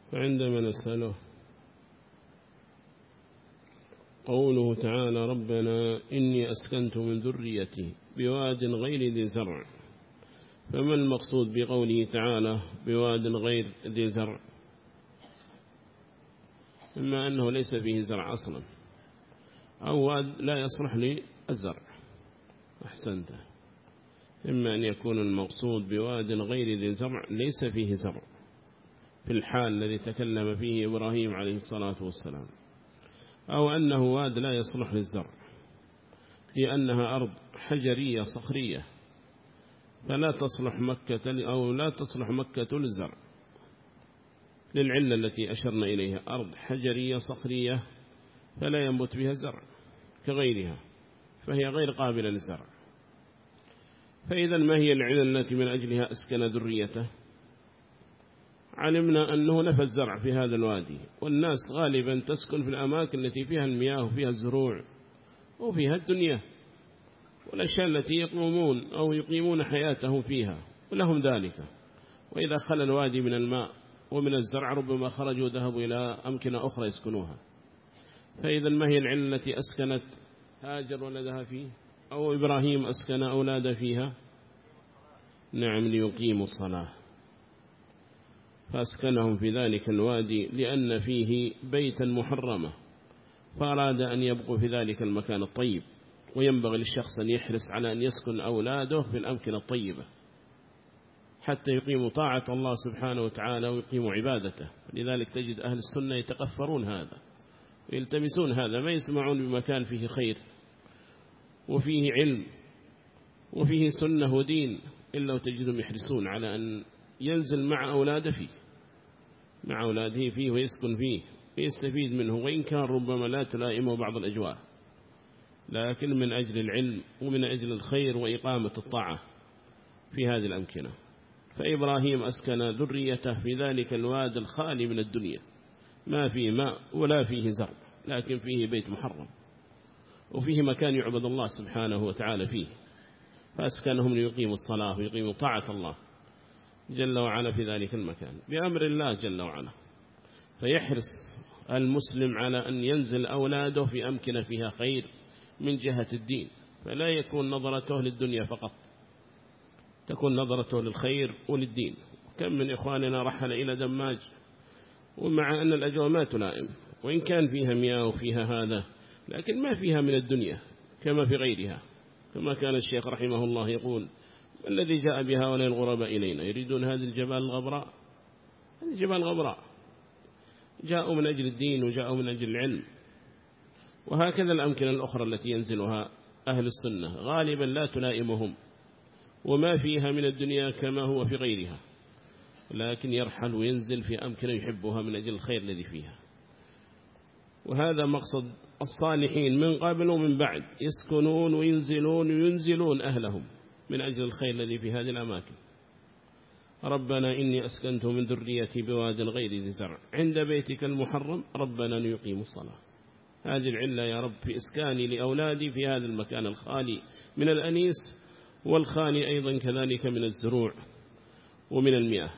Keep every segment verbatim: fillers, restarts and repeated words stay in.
فعندما نسأله قوله تعالى ربنا إني أسكنت من ذريتي بواد غير ذي زرع، فما المقصود بقوله تعالى بواد غير ذي زرع؟ إما أنه ليس فيه زرع أصلا، أو واد لا يصلح للزرع. أحسنت. إما أن يكون المقصود بواد غير ذي زرع ليس فيه زرع في الحال الذي تكلم فيه إبراهيم عليه الصلاة والسلام، أو أنه واد لا يصلح للزرع لأنها أرض حجرية صخرية فلا تصلح مكة أو لا تصلح مكة للزرع للعلة التي أشرنا إليها، أرض حجرية صخرية فلا ينبت بها الزرع كغيرها، فهي غير قابلة للزرع. فإذا ما هي العلة التي من أجلها أسكن ذريته؟ علمنا أنه نفى الزرع في هذا الوادي، والناس غالبا تسكن في الأماكن التي فيها المياه وفيها الزروع وفيها الدنيا والأشياء التي يقومون أو يقيمون حياتهم فيها ولهم ذلك. وإذا خلى الوادي من الماء ومن الزرع ربما خرجوا ذهبوا إلى أمكنة أخرى يسكنوها. فإذا ما هي العلة التي أسكنت هاجر ولدها فيه أو إبراهيم أسكن أولاد فيها؟ نعم، ليقيموا الصلاة، فأسكنهم في ذلك الوادي لأن فيه بيتا محرمة، فأراد أن يبقوا في ذلك المكان الطيب. وينبغي للشخص أن يحرص على أن يسكن أولاده في الأمكنة الطيبة حتى يقيموا طاعة الله سبحانه وتعالى ويقيموا عبادته. لذلك تجد أهل السنة يتقفرون هذا ويلتمسون هذا، ما يسمعون بمكان فيه خير وفيه علم وفيه سنة ودين إلا وتجدهم يحرصون على أن ينزل مع أولاده فيه مع أولاده فيه ويسكن فيه ويستفيد منه، وإن كان ربما لا تلائمه بعض الأجواء، لكن من أجل العلم ومن أجل الخير وإقامة الطاعة في هذه الأمكنة. فإبراهيم أسكن ذريته في ذلك الواد الخالي من الدنيا، ما فيه ماء ولا فيه زرع، لكن فيه بيت محرم وفيه مكان يعبد الله سبحانه وتعالى فيه، فأسكنهم ليقيموا الصلاة ويقيموا طاعة الله جل وعلا في ذلك المكان بأمر الله جل وعلا. فيحرص المسلم على أن ينزل أولاده في أمكنة فيها خير من جهة الدين، فلا يكون نظرته للدنيا فقط، تكون نظرته للخير وللدين. كم من إخواننا رحل إلى دماج ومع أن الأجواء ما تلائم وإن كان فيها مياه وفيها هذا، لكن ما فيها من الدنيا كما في غيرها، كما كان الشيخ رحمه الله يقول الذي جاء بهؤلاء الغرباء إلينا يريدون هذه الجبال الغبراء، هذه الجبال غبراء، جاءوا من أجل الدين وجاءوا من أجل العلم. وهكذا الأمكنة الأخرى التي ينزلها أهل السنة غالبا لا تلائمهم وما فيها من الدنيا كما هو في غيرها، لكن يرحل وينزل في أمكنة يحبها من أجل الخير الذي فيها. وهذا مقصد الصالحين من قبل ومن بعد، يسكنون وينزلون وينزلون أهلهم من أجل الخير الذي في هذه الأماكن. ربنا إني أسكنت من ذريتي بواد غير ذي زرع عند بيتك المحرم ربنا ليقيموا الصلاة. هذه العلة يا رب في إسكاني لأولادي في هذا المكان الخالي من الأنيس والخالي أيضا كذلك من الزروع ومن المياه.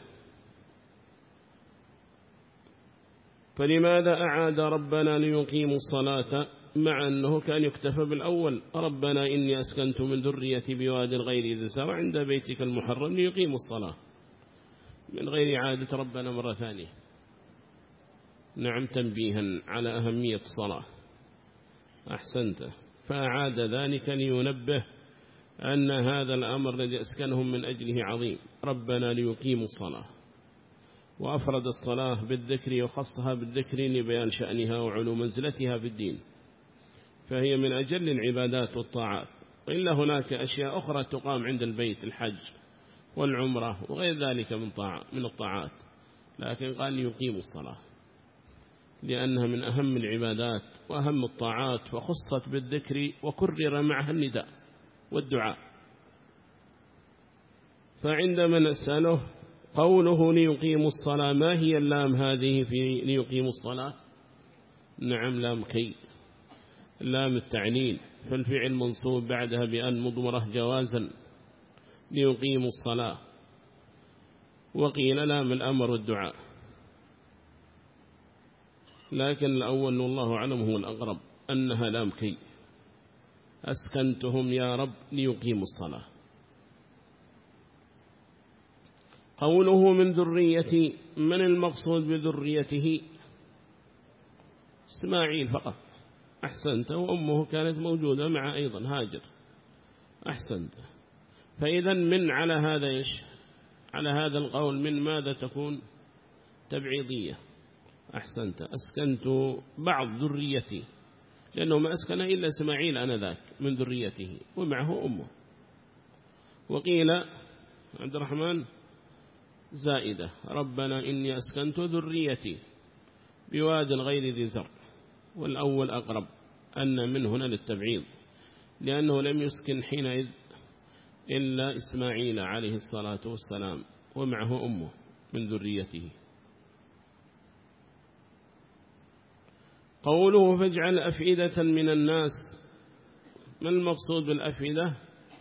فلماذا أعاد ربنا ليقيموا الصلاة مع أنه كان يكتفى بالأول؟ ربنا إني أسكنت من ذريتي بواد غير ذي زرع عند بيتك المحرم ليقيموا الصلاة، من غير إعادة ربنا مرة ثانية. نعم، تنبيها على أهمية الصلاة. أحسنت. فأعاد ذلك لينبه أن هذا الأمر الذي أسكنهم من أجله عظيم، ربنا ليقيموا الصلاة، وأفرد الصلاة بالذكر وخصها بالذكر لبيان شأنها وعلو منزلتها في الدين، فهي من أجل العبادات والطاعات. وإلا هناك أشياء أخرى تقام عند البيت، الحج والعمرة وغير ذلك من طاعة من الطاعات، لكن قال ليقيموا الصلاة لأنها من أهم العبادات وأهم الطاعات، فخصت بالذكر وكرر معها النداء والدعاء. فعندما نسأله قوله ليقيموا الصلاة، ما هي اللام هذه في ليقيموا الصلاة؟ نعم، لام كي، لام التعليل، فالفعل منصوب بعدها بأن مضمرة جوازا ليقيموا الصلاة. وقيل لام الأمر والدعاء. لكن الأول والله أعلم هو الأقرب أنها لام كي، أسكنتهم يا رب ليقيموا الصلاة. قوله من ذريتي، من المقصود بذريته؟ إسماعيل فقط. أحسنت، وأمه كانت موجودة مع أيضا هاجر. أحسنت. فإذا من على هذا إيش؟ على هذا القول من ماذا تكون؟ تبعيضية. أحسنت، أسكنت بعض ذريتي، لأنه ما أسكن إلا إسماعيل أنذاك من ذريته ومعه أمه. وقيل عبد الرحمن زائدة، ربنا إني أسكنت ذريتي بواد غير ذي زرع. والأول أقرب أن من هنا للتبعيض، لأنه لم يسكن حينئذ إلا إسماعيل عليه الصلاة والسلام ومعه أمه من ذريته. قوله فاجعل أفئدة من الناس، ما المقصود بالأفئدة؟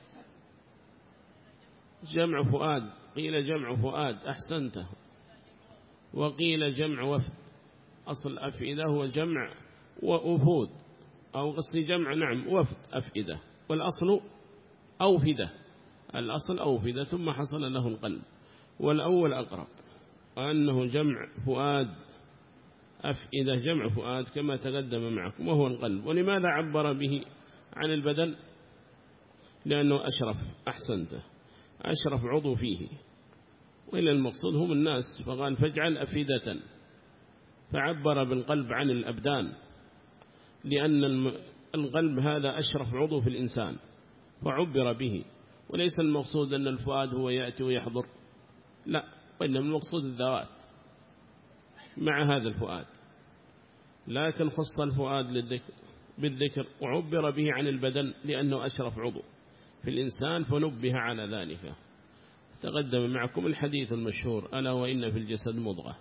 جمع فؤاد، قيل جمع فؤاد. أحسنت. وقيل جمع وفد. أصل أفئدة هو جمع وأفود، أو قصدي جمع نعم وفد أفئدة، والأصل أوفدة، الأصل أوفدة ثم حصل له القلب. والأول أقرب أنه جمع فؤاد، أفئدة جمع فؤاد كما تقدم معكم، وهو القلب. ولماذا عبر به عن البدن؟ لأنه أشرف. أحسنت، أشرف عضو فيه، وإلا المقصود هم الناس، فقال فاجعل أفئدة، فعبر بالقلب عن الأبدان، لأن القلب هذا أشرف عضو في الإنسان فعبر به. وليس المقصود أن الفؤاد هو يأتي ويحضر، لا، وإنما المقصود الذوات مع هذا الفؤاد، لكن خص الفؤاد للذكر بالذكر وعبر به عن البدن لأنه أشرف عضو في الإنسان فنبه على ذلك. تقدم معكم الحديث المشهور ألا وإن في الجسد مضغة.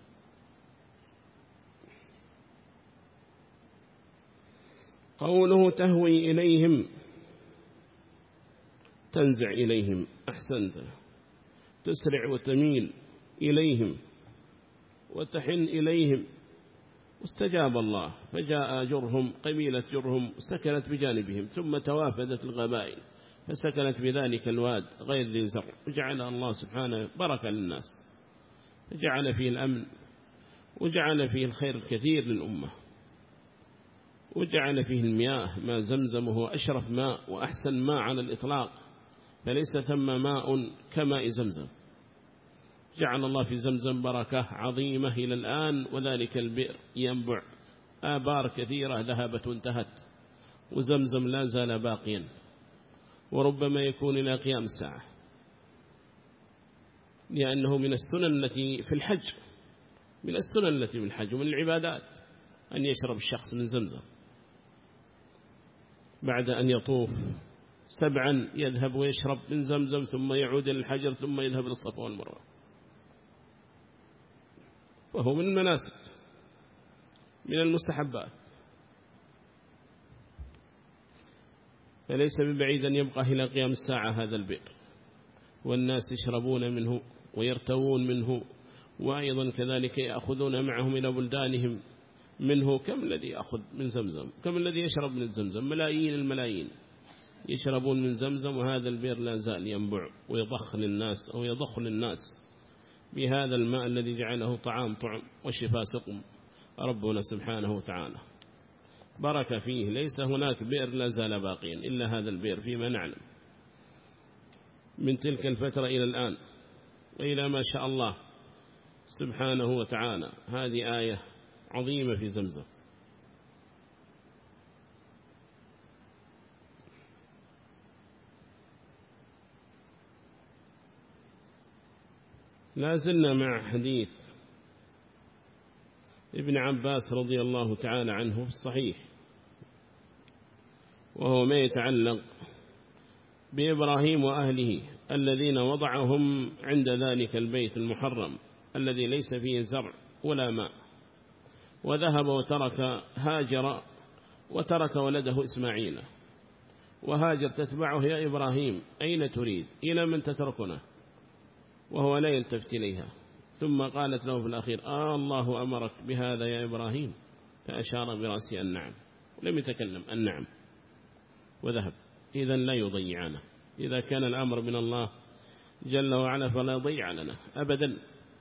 قوله تهوي إليهم، تنزع إليهم. أحسنت، تسرع وتميل إليهم وتحن إليهم. واستجاب الله فجاء جرهم، قبيلة جرهم سكنت بجانبهم، ثم توافدت القبائل فسكنت بذلك الواد غير ذي زرع، وجعل الله سبحانه بركة للناس، فجعل فيه الأمن وجعل فيه الخير الكثير للأمة، وجعل فيه المياه ما زمزم هو أشرف ماء وأحسن ماء على الإطلاق، فليس ثم ماء كماء زمزم. جعل الله في زمزم بركة عظيمة إلى الآن، وذلك البئر ينبع آبار كثيرة ذهبت وانتهت، وزمزم لا زال باقيا، وربما يكون إلى قيام الساعة، لأنه من السنن التي في الحج، من السنن التي في الحج ومن العبادات أن يشرب الشخص من زمزم بعد أن يطوف سبعا، يذهب ويشرب من زمزم ثم يعود إلى الحجر ثم يذهب للصفا والمروة، وهو من المناسك من المستحبات. فليس ببعيد أن يبقى إلى قيام الساعة هذا البئر، والناس يشربون منه ويرتوون منه، وأيضا كذلك يأخذون معهم إلى بلدانهم منه. كم الذي يأخذ من زمزم، كم الذي يشرب من الزمزم، ملايين الملايين يشربون من زمزم، وهذا البئر لا زال ينبع ويضخ للناس أو يضخ للناس بهذا الماء الذي جعله طعام طعم وشفاء سقم ربنا سبحانه وتعالى، بركة فيه. ليس هناك بئر لا زال باقيا إلا هذا البئر فيما نعلم من تلك الفترة إلى الآن وإلى ما شاء الله سبحانه وتعالى. هذه آية عظيمة في زمزم. لا زلنا مع حديث ابن عباس رضي الله تعالى عنه في الصحيح، وهو ما يتعلق بإبراهيم وأهله الذين وضعهم عند ذلك البيت المحرم الذي ليس فيه زرع ولا ماء، وذهب وترك هاجر وترك ولده إسماعيل، وهاجر تتبعه يا إبراهيم أين تريد، إلى من تتركنا، وهو لا يلتفت إليها. ثم قالت له في الأخير آه الله أمرك بهذا يا إبراهيم، فأشار برأسه النعم ولم يتكلم النعم وذهب. إذا لا يضيعنا، إذا كان الأمر من الله جل وعلا فلا يضيع لنا أبدا.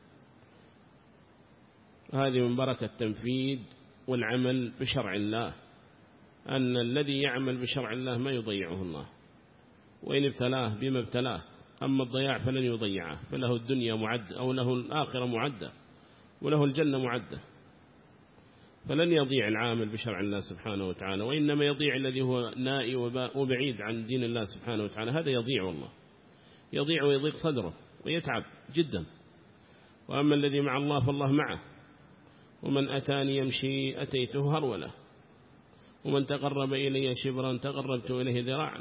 هذه من بركة التنفيذ والعمل بشرع الله، أن الذي يعمل بشرع الله ما يضيعه الله، وإن ابتلاه بما ابتلاه. أما الضياع فلن يضيعه، فله الدنيا معدة أو له الآخرة معدة وله الجنة معدة، فلن يضيع العامل بشرع الله سبحانه وتعالى. وإنما يضيع الذي هو نائي وبعيد عن دين الله سبحانه وتعالى، هذا يضيع والله، يضيع ويضيق صدره ويتعب جدا. وأما الذي مع الله فالله معه. ومن أتاني يمشي أتيته هرولة، ومن تقرب إلي شبرا تقربت إليه ذراعا.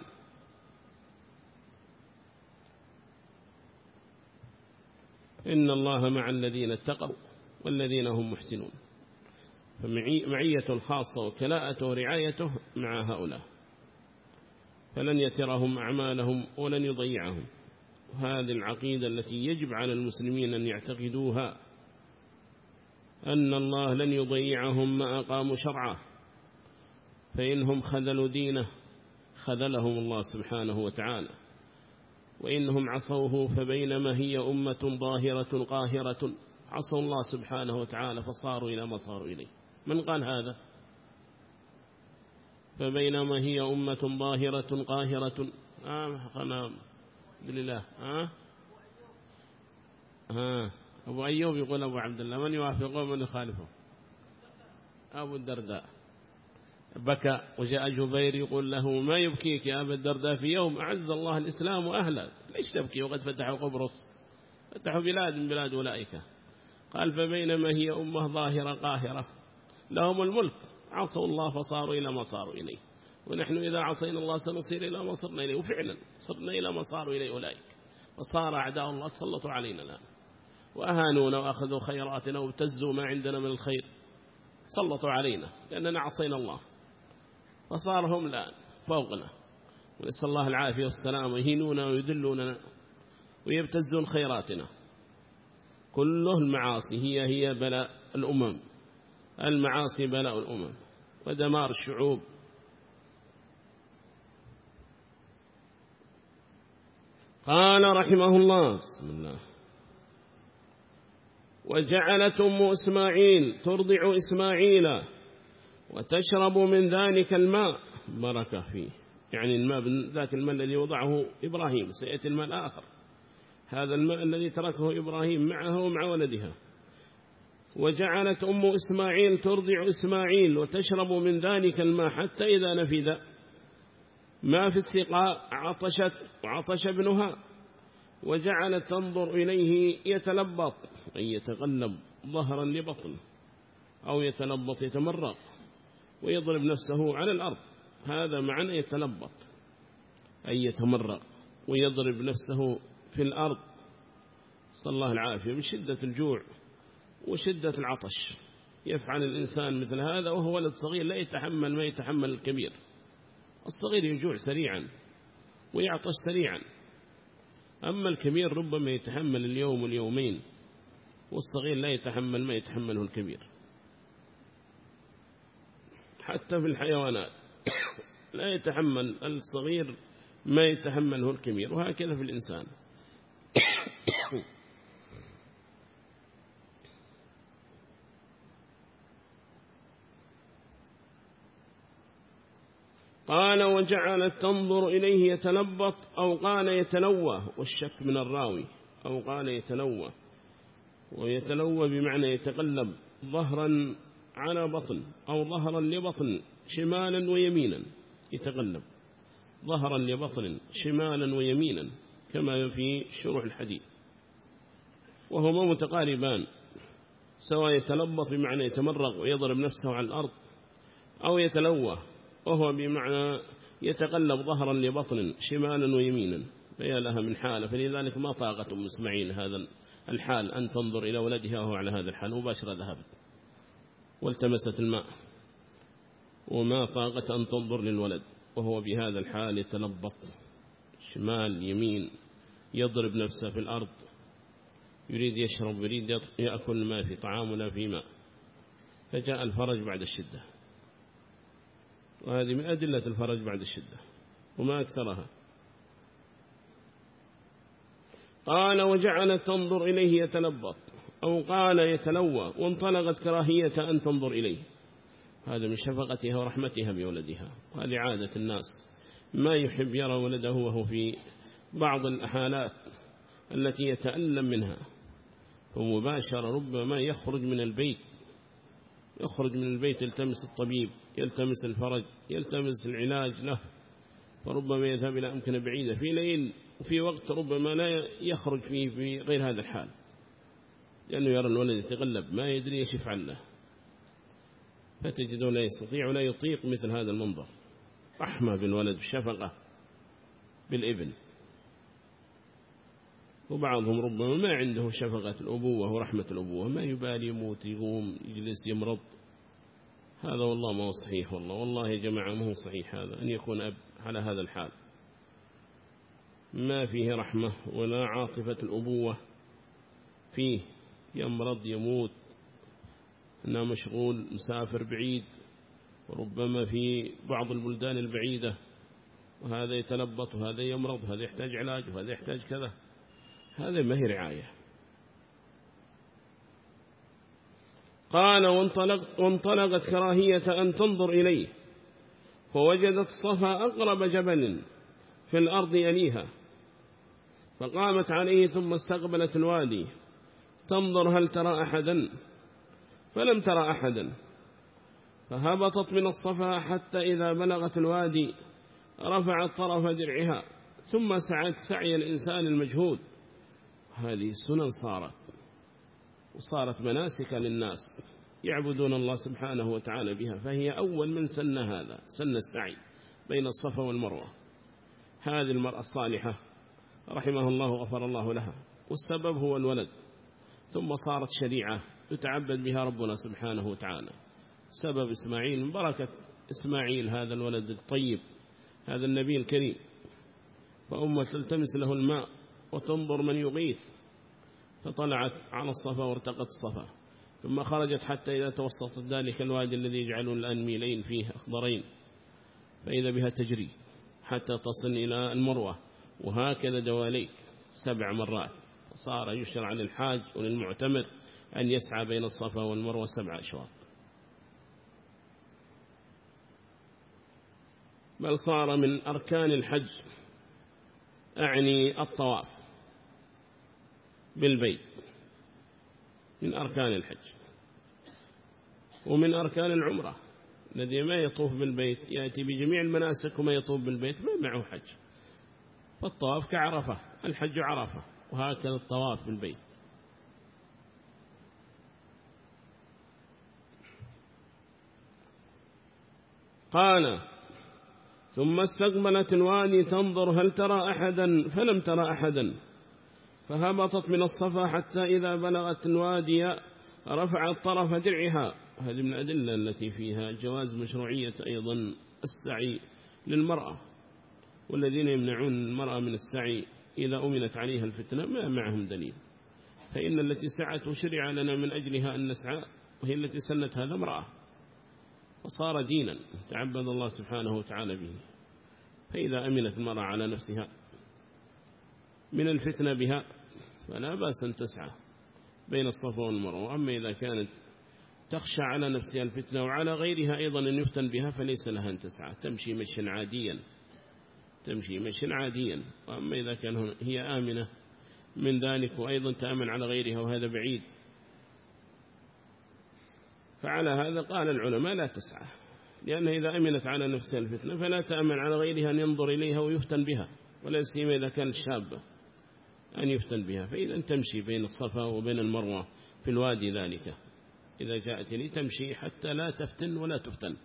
إن الله مع الذين اتقوا والذين هم محسنون. فمعية الخاصة وكلاءته ورعايته مع هؤلاء، فلن يترهم أعمالهم ولن يضيعهم. وهذه العقيدة التي يجب على المسلمين أن يعتقدوها، أن الله لن يضيعهم ما أقاموا شرعه، فإنهم خذلوا دينه خذلهم الله سبحانه وتعالى، وإنهم عصوه فبينما هي أمة ظاهرة قاهرة عصوا الله سبحانه وتعالى فصاروا إلى ما صاروا إليه. من قال هذا؟ فبينما هي أمة ظاهرة قاهرة. آه قنام لله. آه آه أبو أيوب يقول أبو عبد الله، من يوافقه من يخالفه؟ أبو الدرداء بكى، وجاء جبير يقول له ما يبكيك يا أبا الدرداء في يوم أعز الله الإسلام وأهله، ليش تبكي وقد فتحوا قبرص، فتحوا بلاد من بلاد أولئك. قال فبينما هي أمة ظاهرة قاهرة لهم الملك عصوا الله فصاروا إلى ما صاروا إليه، ونحن إذا عصينا الله سنصير إلى ما صرنا إليه. وفعلا صرنا إلى ما صاروا إليه أولئك، وصار أعداء الله تسلطوا علينا الآن وأهانونا وأخذوا خيراتنا وابتزوا ما عندنا من الخير، سلطوا علينا لأننا عصينا الله، فصار هم الآن فوقنا، ونسأل الله العافية والسلام، ويهينونا ويذلوننا ويبتزون خيراتنا. كله المعاصي هي هي بلاء الأمم، المعاصي بلاء الأمم ودمار الشعوب. قال رحمه الله بسم الله: وجعلت أم إسماعيل ترضع إسماعيل وتشرب من ذلك الماء بركة فيه، يعني الماء ذاك الماء الذي وضعه إبراهيم، سيأتي الماء الآخر، هذا الماء الذي تركه إبراهيم معه ومع ولدها. وجعلت أم إسماعيل ترضع إسماعيل وتشرب من ذلك الماء حتى إذا نفذ ما في السقاء عطشت وعطش ابنها، وجعلت تنظر إليه يتلبط أي يتغلب ظهرا لبطن، أو يتلبط يتمرق ويضرب نفسه على الأرض، هذا معنى يتلبط أي يتمرق ويضرب نفسه في الأرض، صلى الله العافية، من شدة الجوع وشدة العطش. يفعل الإنسان مثل هذا وهو ولد صغير لا يتحمل ما يتحمل الكبير. الصغير يجوع سريعا ويعطش سريعا، أما الكبير ربما يتحمل اليوم واليومين، والصغير لا يتحمل ما يتحمله الكبير. حتى في الحيوانات لا يتحمل الصغير ما يتحمله الكبير، وهكذا في الإنسان. قال: وجعلت تنظر إليه يتلبط، أو قال يتلوى، والشك من الراوي، أو قال يتلوى، ويتلوى بمعنى يتقلب ظهرا على بطن أو ظهرا لبطن شمالا ويمينا، يتقلب ظهرا لبطن شمالا ويمينا كما في شروح الحديث، وهما متقاربان، سواء يتلبط بمعنى يتمرغ ويضرب نفسه على الأرض، أو يتلوى وهو بمعنى يتقلب ظهرا لبطن شمالا ويمينا، فيا لها من حالة. فلذلك ما طاقت أم إسماعيل هذا الحال أن تنظر إلى ولدها وهو على هذا الحال، مباشرة ذهبت والتمست الماء، وما طاقت أن تنظر للولد وهو بهذا الحال يتلبط شمال يمين، يضرب نفسه في الأرض، يريد يشرب، يريد يأكل ما في طعام ولا في ماء. فجاء الفرج بعد الشدة، وهذه من أدلة الفرج بعد الشدة وما أكثرها. قال وجعلت تنظر إليه يتلبط، أو قال يتلوى، وانطلقت كراهية أن تنظر إليه. هذا من شفقتها ورحمتها بولدها، وهذه عادة الناس، ما يحب يرى ولده وهو في بعض الحالات التي يتألم منها، فمباشرة ربما يخرج من البيت يخرج من البيت يلتمس الطبيب، يلتمس الفرج، يلتمس العلاج له، فربما يذهب إلى أمكنة بعيدة في ليل، وفي وقت ربما لا يخرج فيه في غير هذا الحال، لأنه يرى الولد يتغلب ما يدري ايش يفعل له، فتجده لا يستطيع ولا يطيق مثل هذا المنظر. رحمة بالولد، شفقة بالابن. وبعضهم ربما ما عنده شفقة الأبوة ورحمة الأبوة، ما يبالي، يموت، يقوم، يجلس، يمرض. هذا والله ما هو صحيح، والله والله يا جماعة ما هو صحيح هذا، أن يكون أب على هذا الحال، ما فيه رحمة ولا عاطفة الأبوة فيه، يمرض، يموت، أنه مشغول، مسافر بعيد، وربما في بعض البلدان البعيدة، وهذا يتلبط وهذا يمرض وهذا يحتاج علاج وهذا يحتاج كذا، هذا ما هي رعاية. قال وانطلقت, وانطلقت كراهية أن تنظر إليه، فوجدت صفا أقرب جبل في الأرض يليها، فقامت عليه ثم استقبلت الوادي تنظر هل ترى أحدا، فلم ترى أحدا، فهبطت من الصفا حتى إذا بلغت الوادي رفعت طرف درعها، ثم سعت سعي الإنسان المجهود. هذه السنن صارت وصارت مناسك للناس يعبدون الله سبحانه وتعالى بها، فهي أول من سن هذا، سن السعي بين الصفا والمروة. هذه المرأة الصالحة رحمه الله غفر الله لها، والسبب هو الولد، ثم صارت شريعة يتعبد بها ربنا سبحانه وتعالى. سبب إسماعيل من بركة إسماعيل، هذا الولد الطيب، هذا النبي الكريم، فأمة تلتمس له الماء وتنظر من يغيث، فطلعت على الصفا وارتقت الصفا، ثم خرجت حتى إذا توسطت ذلك الوادي الذي يجعلون الآن ميلين فيه أخضرين، فإذا بها تجري حتى تصل إلى المروة، وهكذا دواليك سبع مرات. صار يشرع للحاج وللمعتمر أن يسعى بين الصفا والمروة سبع أشواط، بل صار من أركان الحج، أعني الطواف بالبيت، من أركان الحج، ومن أركان العمرة. الذي ما يطوف بالبيت يأتي بجميع المناسك وما يطوف بالبيت ما معه حج، فالطواف كعرفة، الحج عرفة، وهكذا الطواف بالبيت. قال ثم استقبلت الوادي تنظر هل ترى أحدا، فلم ترى أحدا، فهبطت من الصفا حتى إذا بلغت الوادي رفعت طرف درعها. هذه من الأدلة التي فيها جواز مشروعية أيضا السعي للمرأة، والذين يمنعون المرأة من السعي إذا أمنت عليها الفتنة ما معهم دليل، فإن التي سعت وشرع لنا من أجلها أن نسعى، وهي التي سنت هذا امرأة، وصار دينا تعبد الله سبحانه وتعالى به. فإذا أمنت المرأة على نفسها من الفتنة بها فلا بأس أن تسعى بين الصفا والمروة. أما إذا كانت تخشى على نفسها الفتنة وعلى غيرها أيضا أن يفتن بها فليس لها أن تسعى، تمشي مشيا عاديا تمشي مشيا عاديا. وأما إذا كان هي آمنة من ذلك وأيضا تأمن على غيرها وهذا بعيد، فعلى هذا قال العلماء لا تسعى، لأنها إذا أمنت على نفسها الفتنة فلا تأمن على غيرها أن ينظر إليها ويفتن بها، ولا سيما إذا كانت شابة أن يفتن بها. فإذا تمشي بين الصفا وبين المروة في الوادي ذلك إذا جاءت لي تمشي حتى لا تفتن ولا تفتن.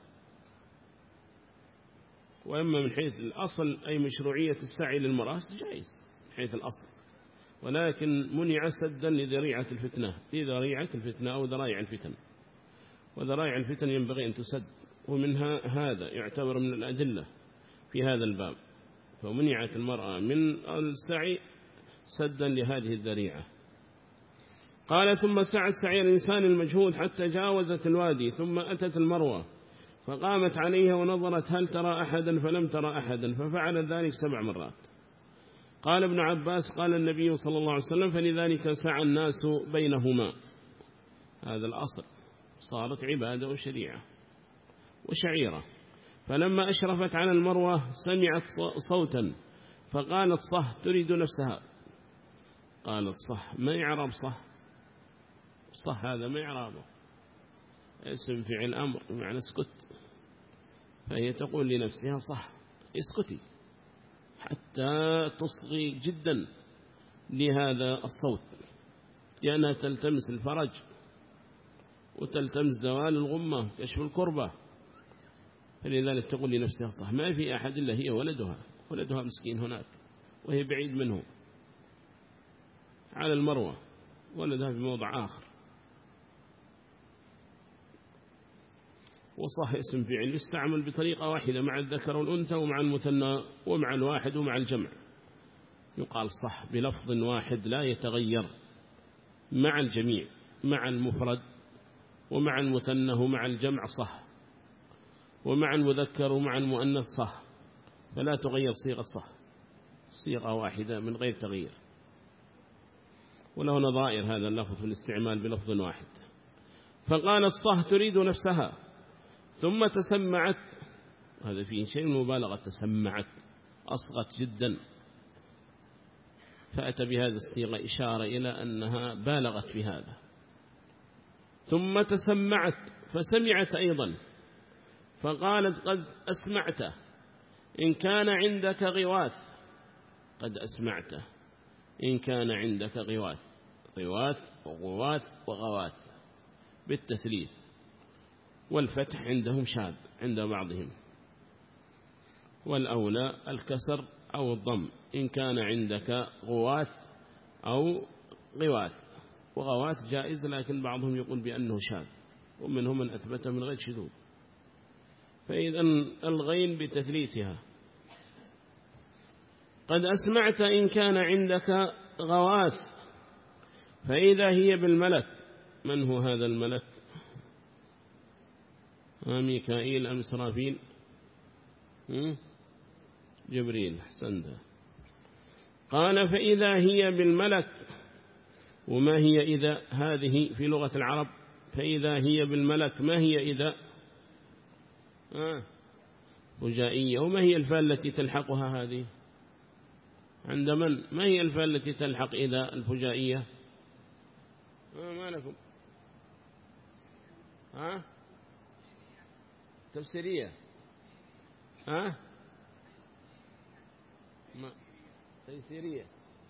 وأما من حيث الأصل أي مشروعية السعي للمرأة جائز من حيث الأصل، ولكن منع سدا لذريعة الفتنة، لذريعة الفتنة أو ذرائع الفتن، وذرائع الفتن ينبغي أن تسد، ومنها هذا يعتبر من الأدلة في هذا الباب، فمنعت المرأة من السعي سدا لهذه الذريعة. قال ثم سعت سعي الإنسان المجهود حتى جاوزت الوادي ثم أتت المروة فقامت عليها ونظرت هل ترى أحدا فلم ترى أحدا ففعل ذلك سبع مرات. قال ابن عباس قال النبي صلى الله عليه وسلم فلذلك سعى الناس بينهما. هذا الأصل صارت عبادة وشريعة وشعيرة. فلما أشرفت على المروة سمعت صوتا فقالت صح تريد نفسها. قالت صح ما يعرب صح، صح هذا ما يعربه اسم فعل أمر معنى اسكت، فهي تقول لنفسها صح اسكتي حتى تصغي جدا لهذا الصوت، لأنها تلتمس الفرج وتلتمس زوال الغمة كشف الكربة، فلذلك تقول لنفسها صح. ما في أحد إلا هي ولدها، ولدها مسكين هناك وهي بعيد منه على المروة، ولدها في موضع آخر. وصح اسم فعل يستعمل بطريقة واحدة مع الذكر والأنثى ومع المثنى ومع الواحد ومع الجمع، يقال صح بلفظ واحد لا يتغير مع الجميع، مع المفرد ومع المثنى ومع الجمع صح، ومع المذكر ومع المؤنث صح، فلا تغير صيغة صح، صيغة واحدة من غير تغيير. وله نظائر هذا اللفظ في الاستعمال بلفظ واحد. فقالت صح تريد نفسها ثم تسمعت، هذا فيه شيء من مبالغة، تسمعت أصغت جدا، فأتى بهذا الصيغة إشارة إلى أنها بالغت في هذا. ثم تسمعت فسمعت أيضا فقالت قد أسمعت إن كان عندك غواث، قد أسمعت إن كان عندك غواث، غواث وغواث وغواث بالتثليث، والفتح عندهم شاذ عند بعضهم، والأولى الكسر أو الضم إن كان عندك غواث أو غواث، وغواث جائز لكن بعضهم يقول بأنه شاذ، ومنهم من أثبت من غير شذوذ. فإذا الغين بتثليثها. قد أسمعت إن كان عندك غواث، فإذا هي بالملك. من هو هذا الملك؟ ميكائيل أم إسرافيل؟ جبريل. حسنت. قال فإذا هي بالملك. وما هي إذا هذه في لغة العرب؟ فإذا هي بالملك ما هي إذا؟ آه. فجائية. وما هي الفاء التي تلحقها هذه عند من؟ ما هي الفاء التي تلحق إذا الفجائية؟ آه ما لكم؟ ها آه؟ تفسيرية. ها آه؟ ما تيسيرية.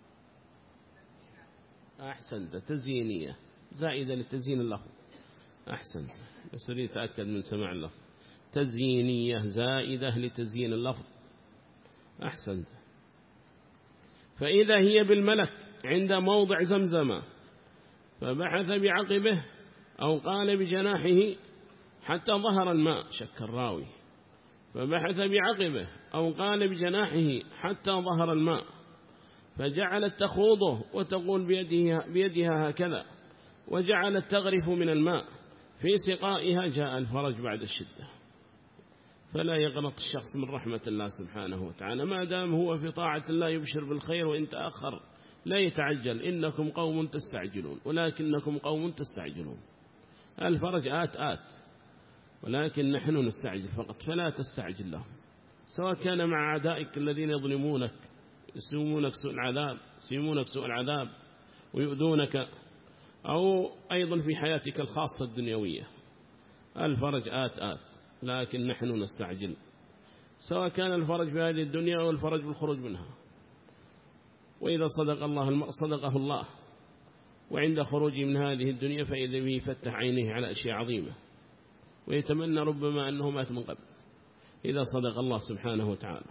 أحسنت. تزيينية زائدة لتزيين اللفظ. أحسن، بس أريد أتأكد من سماع اللفظ. تزيينية زائدة لتزيين اللفظ. أحسنت. فإذا هي بالملك عند موضع زمزم فبحث بعقبه أو قال بجناحه حتى ظهر الماء، شك الراوي، فبحث بعقبه أو قال بجناحه حتى ظهر الماء، فجعلت تخوضه وتقول بيدها, بيدها هكذا، وجعلت تغرف من الماء في سقائها، جاء الفرج بعد الشدة. فلا يغلط الشخص من رحمة الله سبحانه وتعالى، ما دام هو في طاعة الله يبشر بالخير، وإن تأخر لا يتعجل، إنكم قوم تستعجلون ولكنكم قوم تستعجلون. الفرج آت آت، ولكن نحن نستعجل فقط، فلا تستعجل لهم، سواء كان مع أعدائك الذين يظلمونك يسومونك سوء العذاب يسومونك سوء العذاب ويؤذونك، أو أيضا في حياتك الخاصة الدنيوية. الفرج آت آت، لكن نحن نستعجل، سواء كان الفرج في هذه الدنيا أو الفرج بالخروج منها. وإذا صدق الله المرء صدقه الله، وعند خروجه من هذه الدنيا فإذا به يفتح عينيه على أشياء عظيمة، ويتمنى ربما أنه مات من قبل إذا صدق الله سبحانه وتعالى.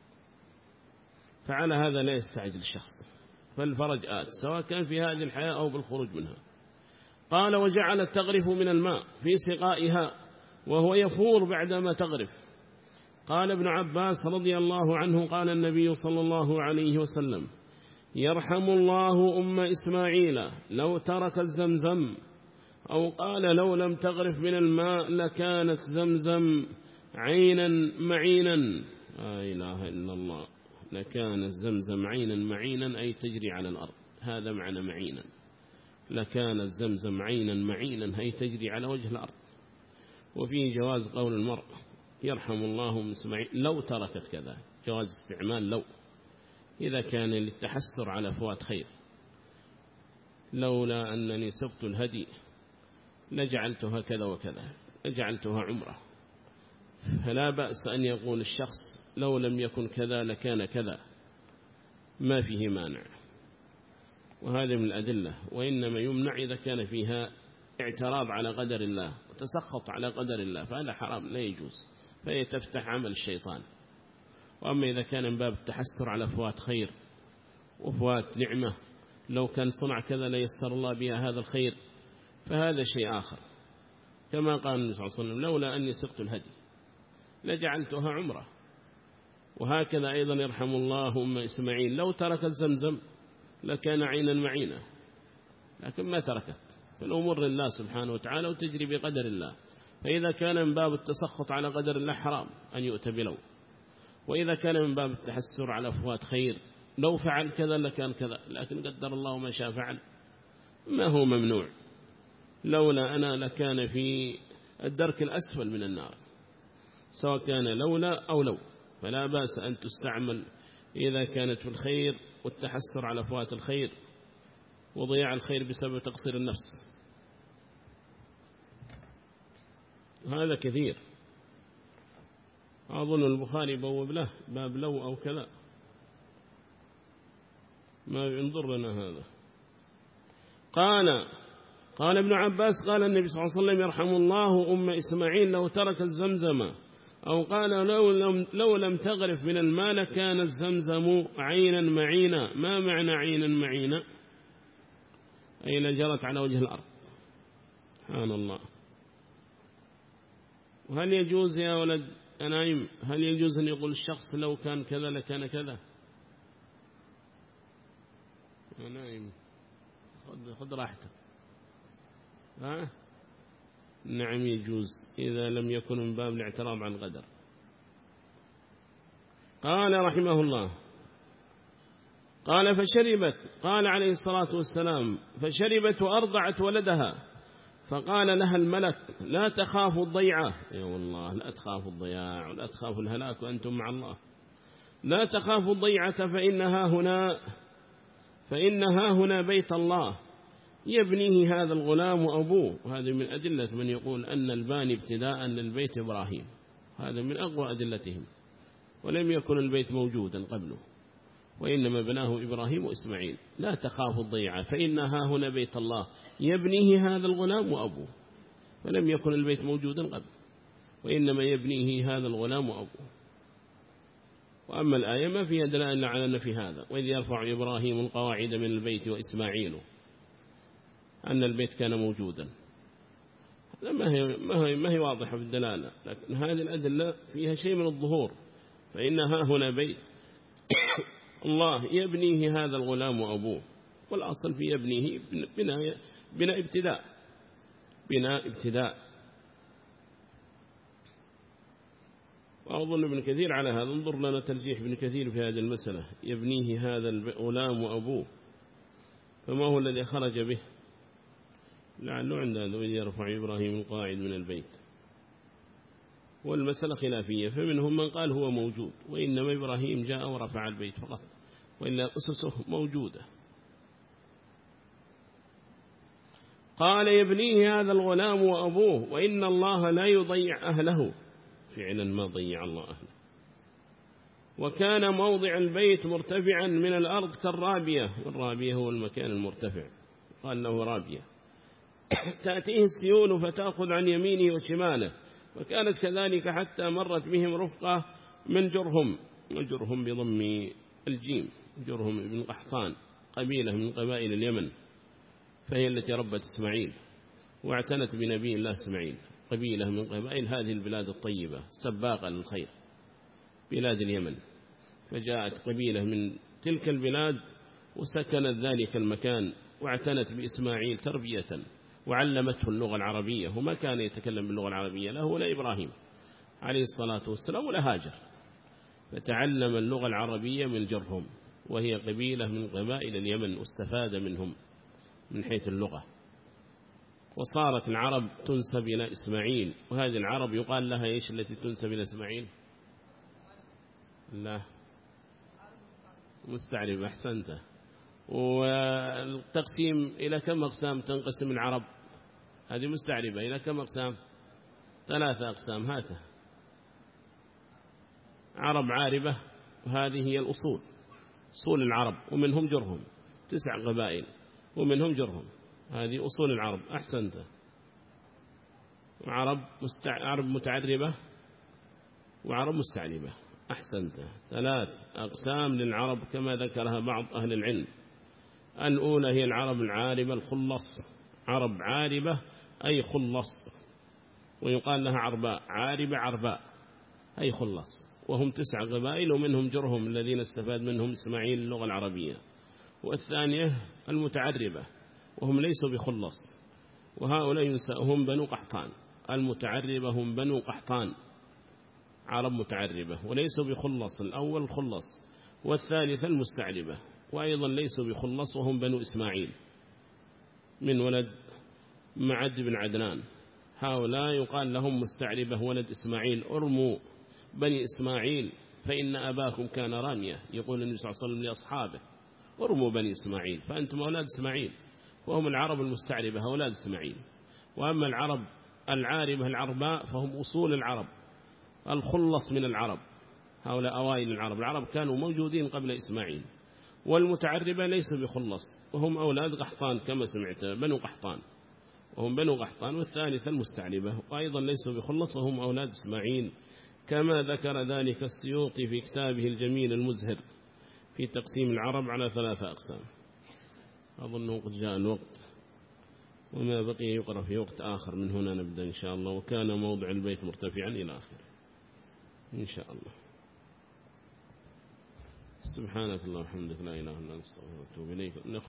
فعلى هذا لا يستعجل الشخص، فالفرج آت سواء كان في هذه الحياة أو بالخروج منها. قال وجعلت تغرف من الماء في سقائها وهو يفور بعدما تغرف. قال ابن عباس رضي الله عنه قال النبي صلى الله عليه وسلم يرحم الله أم إسماعيل لو ترك الزمزم، أو قال لو لم تغرف من الماء لكانت زمزم عينا معينا. لا إله إلا الله. لكان الزمزم عينا معينا أي تجري على الأرض، هذا معنى معينا. لكان الزمزم عينا معينا أي تجري على وجه الأرض. وفيه جواز قول المرء يرحم الله أم إسماعيل لو تركت كذا، جواز استعمال لو إذا كان للتحسر على فوات خير. لولا أنني سبت الهدي لجعلتها كذا وكذا، لجعلتها عمره. فلا بأس أن يقول الشخص لو لم يكن كذا لكان كذا، ما فيه مانع. وهذا من الأدلة. وإنما يمنع إذا كان فيها اعتراض على قدر الله وتسخط على قدر الله، فهذا حرام لا يجوز، فهي تفتح عمل الشيطان. وأما إذا كان من باب التحسر على فوات خير وفوات نعمة، لو كان صنع كذا ليسر الله بها هذا الخير، فهذا شيء آخر. كما قال النبي صلى الله عليه وسلم لولا أني سقت الهدي لجعلتها عمره. وهكذا أيضا يرحم الله أم إسماعيل لو تركت زمزم لكان عينا معينا، لكن ما تركت. فالأمور لله سبحانه وتعالى وتجري بقدر الله. فإذا كان من باب التسخط على قدر الله حرام أن يؤتى بلو، وإذا كان من باب التحسر على فوات خير لو فعل كذا لكان كذا، لكن قدر الله ما شاء فعل، ما هو ممنوع. لولا أنا لكان في الدرك الأسفل من النار، سواء كان لولا أو لو، فلا بأس أن تستعمل إذا كانت في الخير والتحسر على فوات الخير وضياع الخير بسبب تقصير النفس. هذا كثير. أظن البخاري بوب له باب لو أو كذا، ما ينظر لنا هذا. قال قال ابن عباس قال النبي صلى الله عليه وسلم يرحم الله أم إسماعيل لو ترك الزمزم، أو قال لو لم, لو لم تغرف من الماء كان الزمزم عينا معينا. ما معنى عينا معينا؟ أي لجرت على وجه الأرض. سبحان الله. وهل يجوز يا ولد أنايم، هل يجوز أن يقول الشخص لو كان كذا لكان كذا؟ أنايم خذ خذ راحتك. ها؟ نعم يجوز إذا لم يكن من باب الاعتراض عن القدر. قال رحمه الله قال فشربت، قال عليه الصلاة والسلام فشربت وأرضعت ولدها، فقال لها الملك لا تخاف الضيعة. يا والله لا تخاف الضياع ولا تخاف الهلاك وأنتم مع الله. لا تخاف الضيعة فإنها هنا فإنها هنا بيت الله يبنيه هذا الغلام وأبوه. وهذا من أدلة من يقول أن الباني ابتداء للبيت إبراهيم، هذا من أقوى أدلتهم. ولم يكن البيت موجودا قبله، وإنما بناه إبراهيم وإسماعيل. لا تخاف الضيعة فإنها هنا بيت الله يبنيه هذا الغلام وأبوه. فلم يكن البيت موجودا قبل، وإنما يبنيه هذا الغلام وأبوه. وأما الآية ما فيها دلالة على أن في هذا. وإذ يرفع إبراهيم القواعد من البيت وإسماعيل، أن البيت كان موجودا. هذا ما هي, ما هي, ما هي واضحة في الدلالة، لكن هذه الأدلة فيها شيء من الظهور. فإنها هنا بيت الله يبنيه هذا الغلام وأبوه. والأصل في يبنيه بناء, بناء ابتداء بناء ابتداء وأظن ابن كثير على هذا. انظر لنا ترجيح ابن كثير في هذه المسألة، يبنيه هذا الغلام وأبوه، فما هو الذي خرج به؟ لعله عند هذا وإذ يرفع إبراهيم القواعد من البيت. والمسألة خلافية، فمنهم من قال هو موجود، وإنما إبراهيم جاء ورفع البيت فقط، وإلا أسسه موجودة. قال يبنيه هذا الغلام وأبوه وإن الله لا يضيع أهله. فعلا ما ضيع الله أهله. وكان موضع البيت مرتفعا من الأرض كالرابية، والرابية هو المكان المرتفع، قال له رابية. تأتيه السيول فتأخذ عن يمينه وشماله، وكانت كذلك حتى مرت بهم رفقة من جرهم، وجرهم بضم الجيم، جرهم ابن قحطان، قبيلة من قبائل اليمن، فهي التي ربت إسماعيل واعتنت بنبي الله إسماعيل. قبيلة من قبائل هذه البلاد الطيبة السباقة للخير، بلاد اليمن. فجاءت قبيلة من تلك البلاد وسكنت ذلك المكان واعتنت بإسماعيل تربية وعلمته اللغة العربية، وما كان يتكلم باللغة العربية له ولا إبراهيم عليه الصلاة والسلام ولا هاجر، فتعلم اللغة العربية من جرهم، وهي قبيلة من قبائل اليمن، واستفاد منهم من حيث اللغة. وصارت العرب تنسب إلى إسماعيل، وهذه العرب يقال لها إيش التي تنسب إلى إسماعيل؟ لا مستعرب، أحسنت. والتقسيم إلى كم أقسام تنقسم العرب؟ هذه مستعربة إلى كم أقسام؟ ثلاثة أقسام. هاتها عرب عاربة، وهذه هي الأصول، أصول العرب، ومنهم جرهم، تسع قبائل ومنهم جرهم، هذه أصول العرب. أحسنت. عرب مستع... عرب متعربة وعرب مستعربة. أحسنت. ثلاث أقسام للعرب كما ذكرها بعض أهل العلم. الأولى هي العرب العاربة الخلص، عرب عاربة أي خلص، ويقال لها عرباء، عاربة عرباء أي خلص، وهم تسع قبائل ومنهم جرهم الذين استفاد منهم إسماعيل اللغة العربية. والثانية المتعربة، وهم ليسوا بخلص، وهؤلاء هم بنو قحطان. المتعربة هم بنو قحطان، عرب متعربة وليسوا بخلص، الأول خلص، والثالثة المستعربة وأيضا ليسوا بخلص، وهم بنو إسماعيل من ولد معد بن عدنان. هؤلاء يقال لهم مستعربة ولد إسماعيل. أرموا بني إسماعيل فإن أباكم كان رامية، يقول النبي صلى الله عليه وسلم لأصحابه أرموا بني إسماعيل فأنتم أولاد إسماعيل، وهم العرب المستعربة أولاد إسماعيل. وأما العرب العاربة العرباء فهم أصول العرب، الخلص من العرب، هؤلاء أوائل العرب، العرب كانوا موجودين قبل إسماعيل. والمتعربة ليس بخلص، وهم أولاد قحطان كما سمعت، بنو قحطان، وهم بنو قحطان. والثالثة المستعربة وأيضا ليسوا بخلص، وهم أولاد إسماعيل، كما ذكر ذلك السيوطي في كتابه الجميل المزهر في تقسيم العرب على ثلاثة أقسام. أظنه قد جاء الوقت، وما بقي يقرأ في وقت آخر. من هنا نبدأ إن شاء الله. وكان موضع البيت مرتفعا إلى آخر إن شاء الله. سبحانك اللهم وبحمدك لا إله إلا أنت أستغفرك وأتوب إليك.